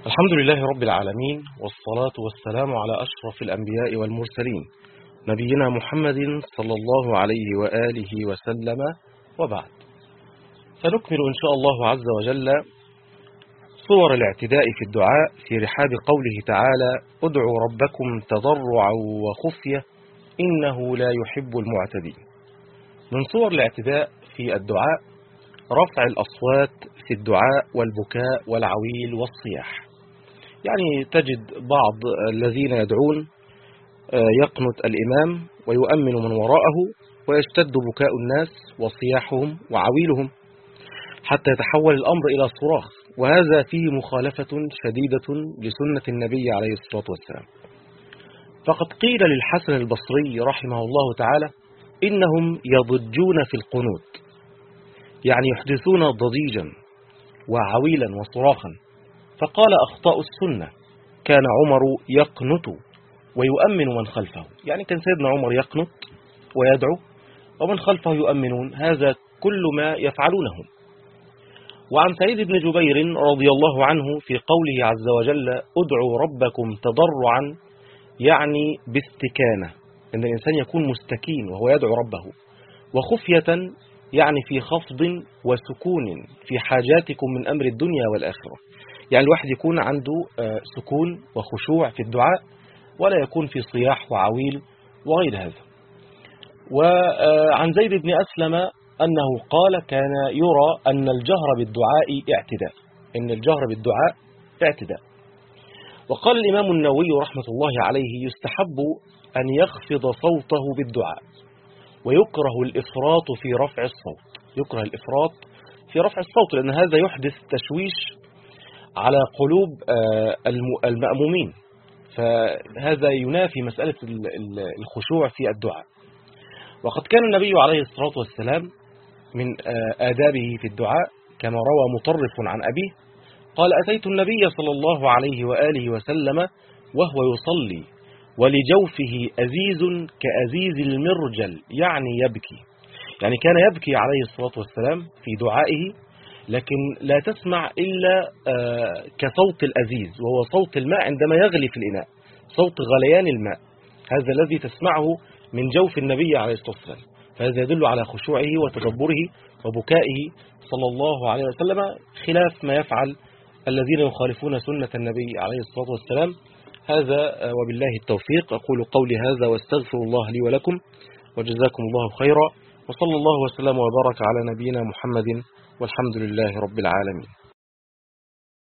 الحمد لله رب العالمين، والصلاة والسلام على أشرف الأنبياء والمرسلين نبينا محمد صلى الله عليه وآله وسلم، وبعد. سنكمل إن شاء الله عز وجل صور الاعتداء في الدعاء في رحاب قوله تعالى: ادعوا ربكم تضرعا وخفية إنه لا يحب المعتدين. من صور الاعتداء في الدعاء رفع الأصوات في الدعاء والبكاء والعويل والصياح. يعني تجد بعض الذين يدعون يقنت الإمام ويؤمن من وراءه، ويشتد بكاء الناس وصياحهم وعويلهم حتى يتحول الأمر إلى صراخ، وهذا فيه مخالفة شديدة لسنة النبي عليه الصلاة والسلام. فقد قيل للحسن البصري رحمه الله تعالى إنهم يضجون في القنوت، يعني يحدثون ضجيجا وعويلا وصراخا، فقال: أخطاء السنة، كان عمر يقنت ويؤمن من خلفه. يعني كان سيدنا عمر يقنت ويدعو ومن خلفه يؤمنون، هذا كل ما يفعلونه. وعن سعيد بن جبير رضي الله عنه في قوله عز وجل: ادعوا ربكم تضرعا، يعني باستكانة، إن الإنسان يكون مستكين وهو يدعو ربه، وخفية يعني في خفض وسكون في حاجاتكم من أمر الدنيا والآخرة. يعني الواحد يكون عنده سكون وخشوع في الدعاء، ولا يكون في صياح وعويل وغير هذا. وعن زيد بن أسلم أنه قال: كان يرى أن الجهر بالدعاء اعتداء، إن الجهر بالدعاء اعتداء. وقال الإمام النووي رحمة الله عليه: يستحب أن يخفض صوته بالدعاء، ويكره الإفراط في رفع الصوت. يكره الإفراط في رفع الصوت، لأن هذا يحدث تشويش على قلوب المأمومين، فهذا ينافي مسألة الخشوع في الدعاء. وقد كان النبي عليه الصلاة والسلام من آدابه في الدعاء كما روى مطرف عن أبيه قال: أتيت النبي صلى الله عليه وآله وسلم وهو يصلي ولجوفه أزيز كأزيز المرجل، يعني يبكي. يعني كان يبكي عليه الصلاة والسلام في دعائه، لكن لا تسمع إلا كصوت الأزيز، وهو صوت الماء عندما يغلي في الإناء، صوت غليان الماء، هذا الذي تسمعه من جوف النبي عليه الصلاة والسلام. فهذا يدل على خشوعه وتدبره وبكائه صلى الله عليه وسلم، خلاف ما يفعل الذين يخالفون سنة النبي عليه الصلاة والسلام. هذا وبالله التوفيق. أقول قولي هذا واستغفر الله لي ولكم، وجزاكم الله خيرا، وصلى الله وسلم وبارك على نبينا محمد، والحمد لله رب العالمين.